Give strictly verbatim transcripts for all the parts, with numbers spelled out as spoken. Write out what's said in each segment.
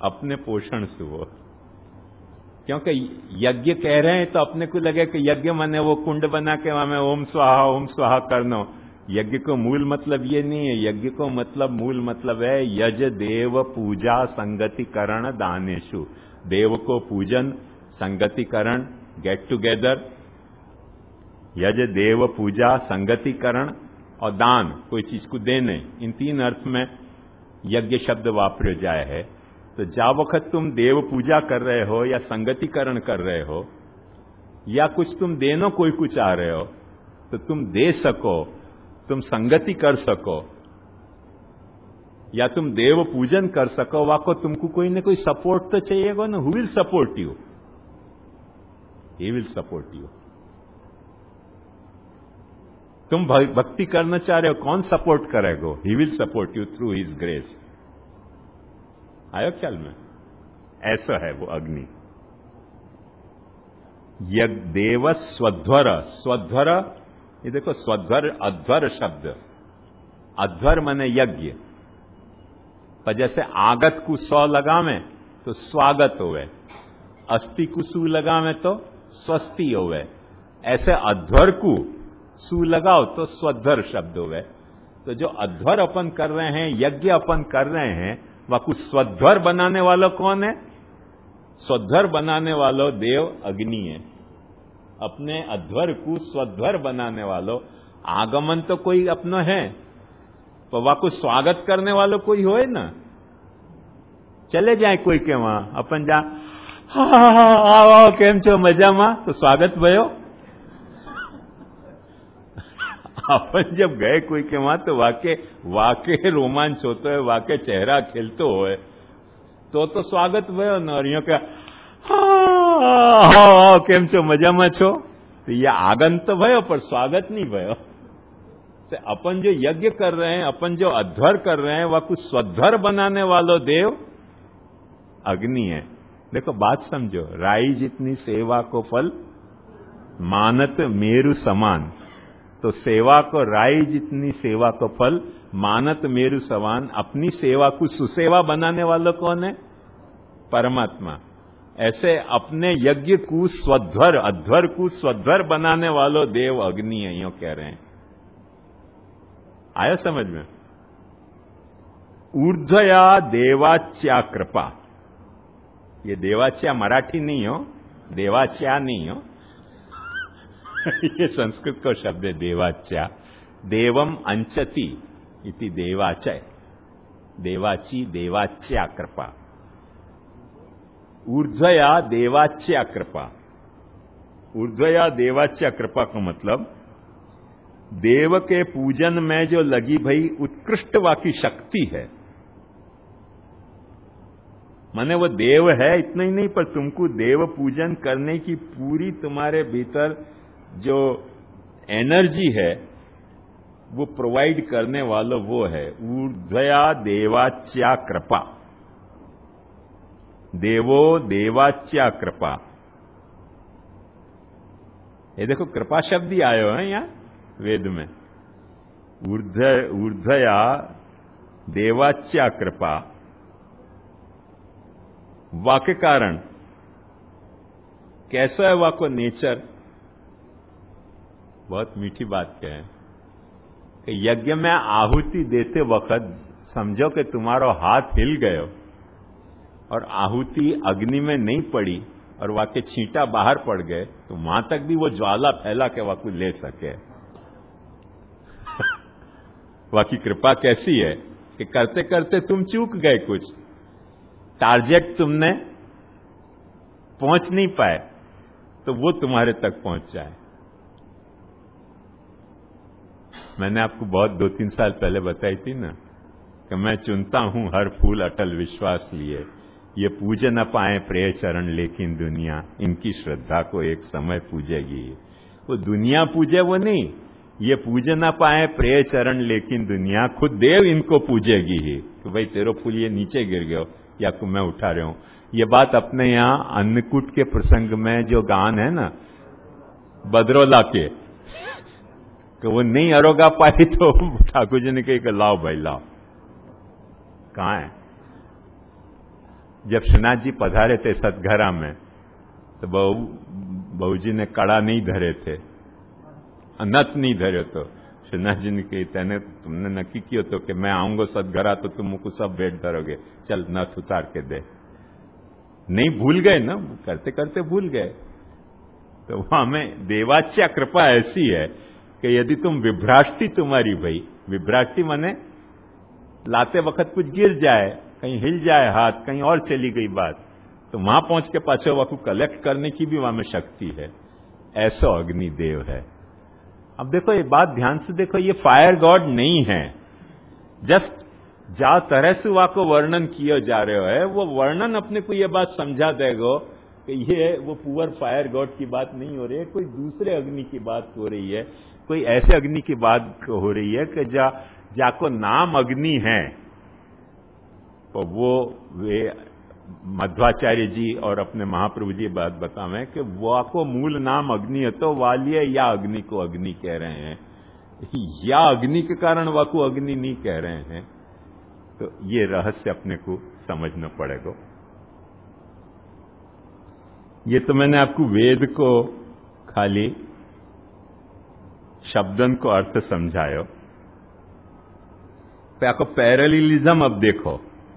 अपने पोषण से वो, क्योंकि यज्ञ कह रहे हैं तो अपने को लगे कि यज्ञ माने वो कुंड बना के हमें ओम स्वाहा ओम स्वाहा करना। यज्ञ को मूल मतलब ये नहीं है। यज्ञ को मतलब मूल मतलब है यज देव पूजा संगतिकरण दानेशु। देव को पूजन, संगतिकरण, गेट टुगेदर, यज देव पूजा संगतिकरण और दान, कोई चीज को देने, इन तीन अर्थ में यज्ञ शब्द वापरे जाए है। तो जा वक्त तुम देव पूजा कर रहे हो या संगतिकरण कर रहे हो या कुछ तुम देनो कोई कुछ आ रहे हो, तो तुम दे सको, तुम संगति कर सको या तुम देव पूजन कर सको, वाको तुमको कोई ना कोई सपोर्ट तो चाहिएगा ना। Who will support you? He will support you. तुम भक्ति करना चाह रहे हो, कौन सपोर्ट करेगा? He will support you through his grace. आयो ख्याल में? ऐसा है वो अग्नि। यज्ञ देव स्वध्वर, स्वध्वर, ये देखो स्वध्वर अध्वर शब्द, अध्वर माने यज्ञ, पर जैसे आगत को सौ लगावे तो स्वागत होवे, अस्थि को सु लगावे तो स्वस्ति होवे, ऐसे अध्वर को सु लगाओ तो स्वध्वर शब्द होवे। तो जो अध्वर अपन कर रहे हैं, यज्ञ अपन कर रहे हैं, वह कुछ स्वध्वर बनाने वाला कौन है? स्वध्वर बनाने वालों देव अग्नि है। अपने अध्वर को स्वध्वर बनाने वालों, आगमन तो कोई अपना है, पर वह को स्वागत करने वालों कोई होए ना। चले जाए कोई के वहां, अपन जा आओ आओ केम छो मजा मा, तो स्वागत भयो। अपन जब गए कोई के वहां तो वाके वाके रोमांच होता है, वाके चेहरा खिलतो हो, तो तो स्वागत भयो न। और यूं क्या हाँ केम छो मजामा छो, तो ये आगन तो भयो पर स्वागत नहीं भयो। तो अपन जो यज्ञ कर रहे हैं, अपन जो अध्वर कर रहे हैं, वह कुछ स्वध्वर बनाने वालों देव अग्नि है। देखो बात समझो, राई जितनी सेवा को फल मानत मेरु समान, तो सेवा को राई जितनी सेवा को फल मानत मेरु समान। अपनी सेवा को सुसेवा बनाने वालों कौन है? परमात्मा। ऐसे अपने यज्ञ को स्वध्वर, अध्वर को स्वध्वर बनाने वालों देव अग्नि है, यूं कह रहे हैं। आया समझ में? ऊर्ध्वया देवाच्या कृपा, ये देवाच्या मराठी नहीं हो, देवाच्या नहीं हो, ये संस्कृत का शब्द है देवाच्या। देवम अंचति इति देवाचय, देवाची देवाच्या कृपा। ऊर्ध्वया देवाच्या कृपा, ऊर्ध्वया देवाच्या कृपा का मतलब देव के पूजन में जो लगी भई उत्कृष्ट वाकी शक्ति है, माने वो देव है इतना ही नहीं, पर तुमको देव पूजन करने की पूरी तुम्हारे भीतर जो एनर्जी है वो प्रोवाइड करने वाला वो है। ऊर्ध्वया देवाच्या कृपा, देवो देवाच्या कृपा। ये देखो कृपा शब्द ही आयो है यहां वेद में। ऊर्ध्व ऊर्ध्वया देवाच्या कृपा, वाक्य कारण कैसा है वाको नेचर? बहुत मीठी बात क्या है कि यज्ञ में आहुति देते वक्त समझो कि तुम्हारा हाथ हिल गयो और आहुति अग्नि में नहीं पड़ी और वाके छींटा बाहर पड़ गए, तो वहां तक भी वो ज्वाला फैला के वाकु ले सके। वाकी कृपा कैसी है कि करते करते तुम चूक गए, कुछ टारगेट तुमने पहुंच नहीं पाए, तो वो तुम्हारे तक पहुंच जाए। मैंने आपको बहुत दो तीन साल पहले बताई थी ना कि मैं चुनता हूं हर फूल अटल विश्वास लिए, ये पूजे न पाए प्रिय चरण लेकिन दुनिया इनकी श्रद्धा को एक समय पूजेगी। वो दुनिया पूजे वो नहीं, ये पूजे न पाए प्रिय चरण लेकिन दुनिया खुद देव इनको पूजेगी ही कि भाई तेरो फूल ये नीचे गिर गयो या को मैं उठा रहा हूं। ये बात अपने यहां अन्नकूट के प्रसंग में जो गान है ना बदरौला के, कि वो नहीं अरोगा पाई तो ठाकुर जी ने कही कि लाओ भाई लाओ, कहां है? जब श्रीनाथ जी पधारे थे सतघरा में तो बहू बहू जी ने कड़ा नहीं धरे थे, नथ नहीं धरे। तो श्रीनाथ जी ने कही तेने तुमने नक्की कियो तो कि मैं आऊंगा सतघरा तो तुम मुझको सब भेंट धरोगे, चल नथ उतार के दे। नहीं भूल गए ना, करते करते भूल गए। तो वहां में देवाच्या कृपा ऐसी है कि यदि तुम विभ्राष्टि तुम्हारी भाई, विभ्राष्टि माने लाते वक्त कुछ गिर जाए, कहीं हिल जाए हाथ, कहीं और चली गई बात, तो वहां पहुंच के पाछे वह को कलेक्ट करने की भी वहां में शक्ति है। ऐसा अग्निदेव है। अब देखो ये बात ध्यान से देखो, ये फायर गॉड नहीं है। जस्ट जा तरह से वहां को वर्णन किया जा रहा है, वो वर्णन अपने को ये बात समझा देगा कि ये वो पुअर फायर गॉड की बात नहीं हो रही है, कोई दूसरे अग्नि की बात हो रही है, कोई ऐसे अग्नि की बात हो रही है कि जा जाको नाम अग्नि है। तो वो वे मध्वाचार्य जी और अपने महाप्रभु जी बात बतावे कि वो को मूल नाम अग्नि है, तो वालिय या अग्नि को अग्नि कह रहे हैं, या अग्नि के कारण वाको अग्नि नहीं कह रहे हैं। तो ये रहस्य अपने को समझना पड़ेगा। ये तो मैंने आपको वेद को खाली शब्दन को अर्थ समझायो। पे आपको पैरेललिज्म अब देखो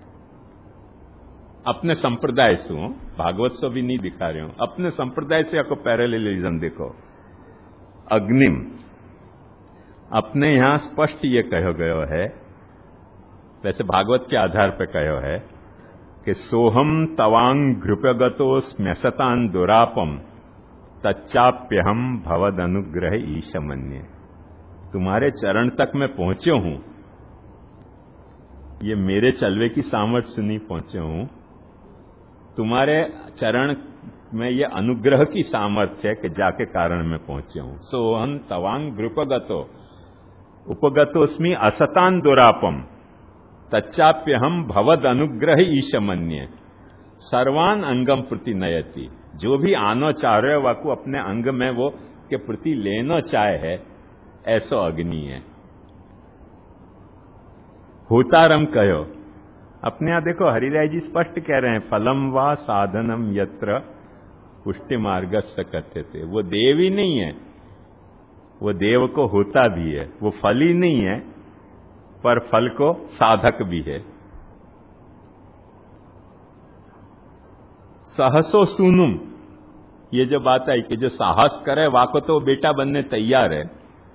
अपने संप्रदाय से, भागवत से भी नहीं दिखा रहे हूं, अपने संप्रदाय से आपको पैरेललिज्म देखो। अग्निम अपने यहां स्पष्ट ये कहो गयो है, वैसे भागवत के आधार पर कहो है कि सोहम तवांग घृपगतो स्म्यसतान दुरापम तच्चाप्यहम भवद अनुग्रह ईशमन्य। तुम्हारे चरण तक मैं पहुंचे हूं, ये मेरे चलवे की सामर्थ्य से नहीं पहुंचे हूं, तुम्हारे चरण में ये अनुग्रह की सामर्थ्य है कि जाके कारण में पहुंचे हूं। सोहम तवांग घृपगतो उपगतोस्मि असतान दुरापम तच्चाप्यहम भवद अनुग्रह ईशमन्य सर्वान अंगम प्रति नयति। जो भी आनो चाह रहे वाको अपने अंग में वो के प्रति लेना चाहे है, ऐसा अग्नि है। होतारम कहो अपने यहां देखो, हरिराय जी स्पष्ट कह रहे हैं फलम वा साधनम यत्र पुष्टि मार्गस्य कहते थे। वो देव ही नहीं है, वो देव को होता भी है, वो फल ही नहीं है पर फल को साधक भी है। सहसो सुनुम, ये जो बात आई कि जो साहस करे वाको तो बेटा बनने तैयार है।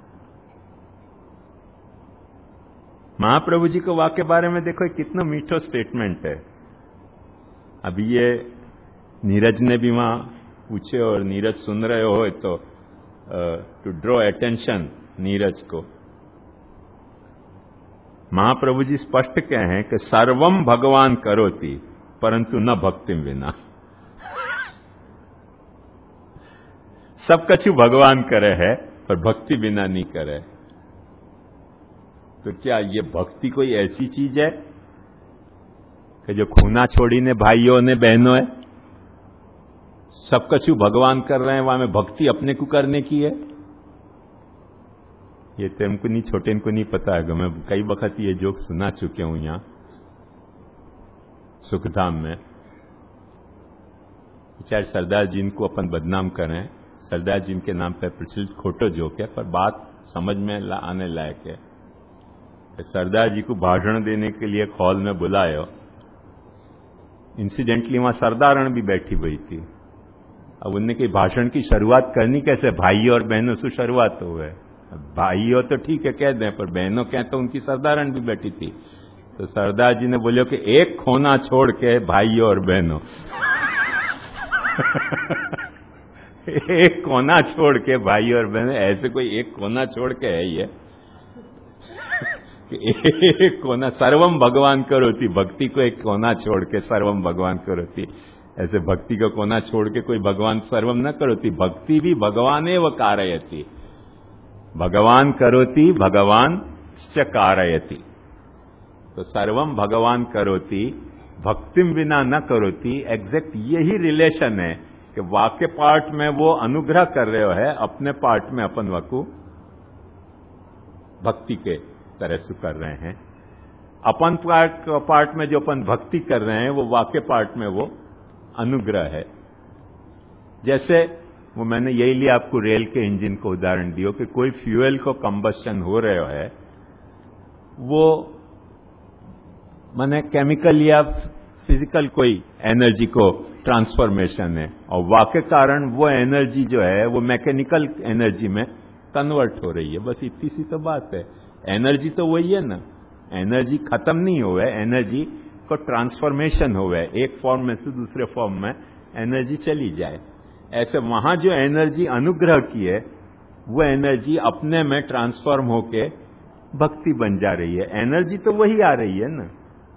महाप्रभु जी को वाक्य बारे में देखो कितना मीठो स्टेटमेंट है। अभी ये नीरज ने भी वहां पूछे और नीरज सुन रहे हो तो टू ड्रॉ अटेंशन नीरज को, महाप्रभु जी स्पष्ट कहे हैं कि सर्वम भगवान करोति परंतु न भक्ति बिना। सब कछु भगवान करे है पर भक्ति बिना नहीं करे। तो क्या ये भक्ति कोई ऐसी चीज है कि जो खूना छोड़ी ने भाइयों ने बहनों है, सब कछु भगवान कर रहे हैं, वहां में भक्ति अपने को करने की है? ये तो हमको नहीं, छोटे इनको नहीं पता है। मैं कई वक्त ये जोक सुना चुके हूं यहां सुखधाम में। चाहे सरदार जी को अपन बदनाम करें, सरदार जी के नाम पर प्रचलित खोटो जोक है, पर बात समझ में ला, आने लायक है। सरदार जी को भाषण देने के लिए हॉल में बुलाया, इंसिडेंटली वहां सरदारण भी बैठी हुई थी। अब उनने की भाषण की शुरुआत करनी कैसे, भाइयों और बहनों से शुरुआत हो गए। भाइयों तो ठीक है कह दें, पर बहनों कहें तो उनकी सरदारण भी बैठी थी। तो सरदार जी ने बोले कि एक खोना छोड़ के भाइयों और बहनों एक कोना छोड़ के भाइयों और बहनों, ऐसे कोई एक कोना छोड़ के है ये एक कोना, सर्वम भगवान करोति, भक्ति को एक कोना छोड़ के सर्वम भगवान करोति। ऐसे भक्ति का कोना छोड़ के कोई भगवान सर्वम न करोति, भक्ति भी भगवान एव कारयति। भगवान करोति भगवान च कारयति। तो सर्वम भगवान करोति भक्तिम बिना न करोति, एग्जैक्ट यही रिलेशन है कि वाक्य पार्ट में वो अनुग्रह कर रहे हो है, अपने पार्ट में अपन वकु भक्ति के तरह से कर रहे हैं। अपन पार्ट पार्ट में जो अपन भक्ति कर रहे हैं वो वाक्य पार्ट में वो अनुग्रह है। जैसे वो मैंने यही लिया आपको रेल के इंजन को उदाहरण दियो कि कोई फ्यूल को कंबस्शन हो रहा है, वो माने केमिकल या फिजिकल कोई एनर्जी को ट्रांसफॉर्मेशन है, और वाक्य कारण वो एनर्जी जो है वो मैकेनिकल एनर्जी में कन्वर्ट हो रही है। बस इतनी सी तो बात है। एनर्जी तो वही है ना, एनर्जी खत्म नहीं हुआ है, एनर्जी को ट्रांसफॉर्मेशन हुआ है, एक फॉर्म में से दूसरे फॉर्म में एनर्जी चली जाए। ऐसे वहां जो एनर्जी अनुग्रह की है वो एनर्जी अपने में ट्रांसफॉर्म होके भक्ति बन जा रही है। एनर्जी तो वही आ रही है ना।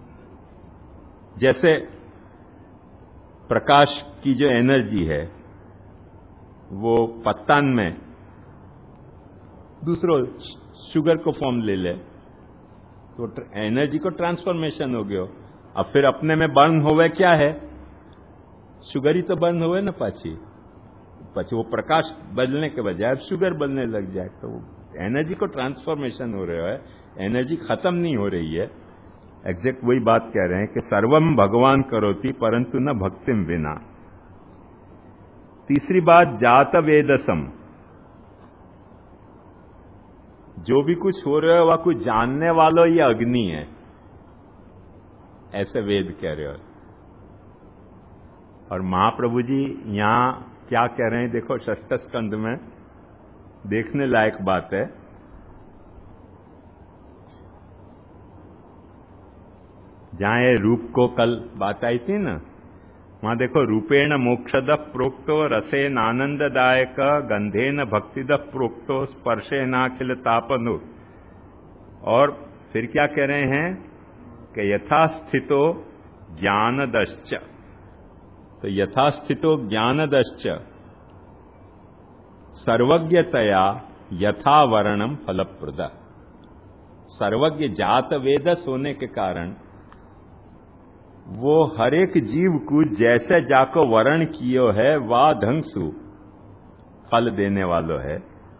जैसे प्रकाश की जो एनर्जी है वो पत्तान में दूसरो शुगर को फॉर्म ले ले तो एनर्जी को ट्रांसफॉर्मेशन हो गयो। अब फिर अपने में बर्न होवे क्या है, शुगर ही तो बर्न होवे ना, पाची पाची वो प्रकाश बदलने के बजाय अब शुगर बनने लग जाए, तो एनर्जी को ट्रांसफॉर्मेशन हो रहा है, एनर्जी खत्म नहीं हो रही है। एग्जैक्ट वही बात कह रहे हैं कि सर्वम भगवान करोति परंतु न भक्तिम विना। तीसरी बात जात वेदसम, जो भी कुछ हो रहा है वह कुछ जानने वालों ये अग्नि है, ऐसे वेद कह रहे हो। और महाप्रभु जी यहां क्या कह रहे हैं देखो, षष्ठ स्कंद में देखने लायक बात है। जहां ये रूप को कल बात आई थी ना, वहां देखो रूपेण मोक्षद प्रोक्तो रसेन आनंददायक गंधेन भक्तिद प्रोक्तो स्पर्शेनाखिल तापनो। और फिर क्या कह रहे हैं कि यथास्थितो ज्ञानदश्च, तो यथास्थितो ज्ञानदश्च सर्वज्ञतया यथावरणम फलप्रद। सर्वज्ञ जात वेदस होने के कारण वो हर एक जीव को जैसे जाको वर्ण कियो है वा ढंग सु फल देने वालो है।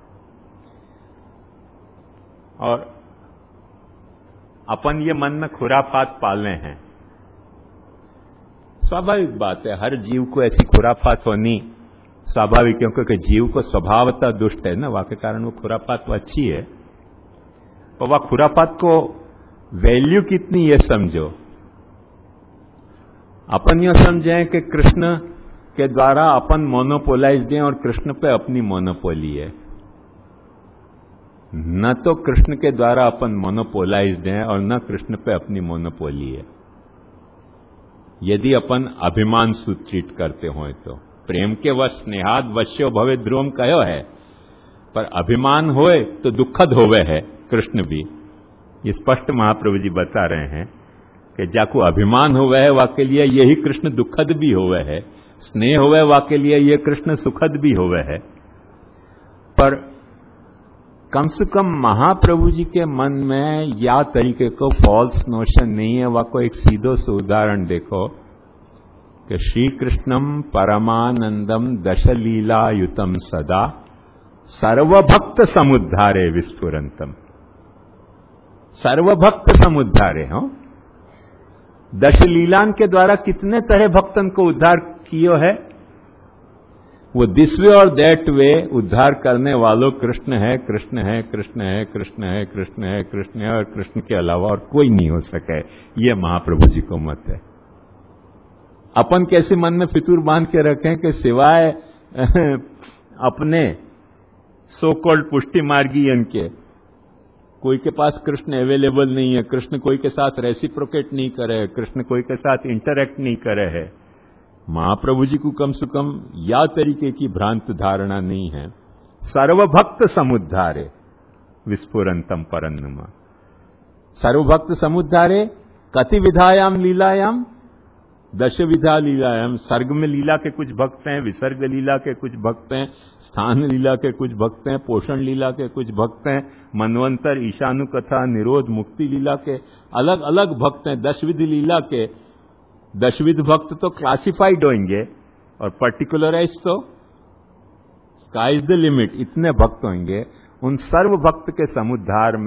और अपन ये मन में खुराफात पाले हैं, स्वाभाविक बात है, हर जीव को ऐसी खुराफात होनी स्वाभाविक, क्योंकि जीव को स्वभावतः दुष्ट है ना, वाके कारण वो खुराफात वो अच्छी है। और वह खुराफात को वैल्यू कितनी ये समझो। अपन यो समझें कि कृष्ण के द्वारा अपन मोनोपोलाइज्ड हैं और कृष्ण पे अपनी मोनोपोली है, न तो कृष्ण के द्वारा अपन मोनोपोलाइज्ड हैं और न कृष्ण पे अपनी मोनोपोली है। यदि अपन अभिमान से ट्रीट करते हो तो प्रेम के वश स्नेहाद वश्यो भवे ध्रुवम कहो है, पर अभिमान होए तो दुखद होवे है कृष्ण भी। ये स्पष्ट महाप्रभु जी बता रहे हैं कि जाको अभिमान होवे है वाके लिए यही कृष्ण दुखद भी होवे है, स्नेह होवे वाके लिए ये कृष्ण सुखद भी होवे है। पर कम से कम महाप्रभु जी के मन में या तरीके को फॉल्स नोशन नहीं है। वाको एक सीधो से उदाहरण देखो कि श्री कृष्णम परमानंदम दशलीलायुतम सदा सर्वभक्त समुद्धारे विस्फुरंतम। सर्वभक्त समुद्धारे हो, दशलीलान के द्वारा कितने तरह भक्तन को उद्धार कियो है। वो दिस वे और दैट वे उद्धार करने वालों कृष्ण है, कृष्ण है, कृष्ण है, कृष्ण है, कृष्ण है, कृष्ण है, और कृष्ण के अलावा और कोई नहीं हो सके। ये महाप्रभु जी को मत है। अपन कैसे मन में फितूर बांध के रखें कि सिवाय अपने सो कॉल्ड पुष्टि मार्गी इनके कोई के पास कृष्ण अवेलेबल नहीं है, कृष्ण कोई के साथ रेसिप्रोकेट नहीं करे, कृष्ण कोई के साथ इंटरैक्ट नहीं करे है। महाप्रभु जी को कम से कम या तरीके की भ्रांत धारणा नहीं है। सर्वभक्त समुद्धारे विस्फुरंतम परन्नुमा। सर्वभक्त समुद्धारे कति विधायाम लीलायाम दश विधा लीलायाम। सर्ग में लीला के कुछ भक्त हैं, विसर्ग लीला के कुछ भक्त हैं, स्थान लीला के कुछ भक्त हैं, पोषण लीला के कुछ भक्त हैं, मनवंतर ईशानु कथा निरोध मुक्ति लीला के अलग अलग भक्त हैं। दशविध लीला के दशविध भक्त तो क्लासिफाइड होंगे और पर्टिकुलराइज तो स्काई इज द लिमिट, इतने भक्त होंगे। उन सर्व भक्त के समुद्धार में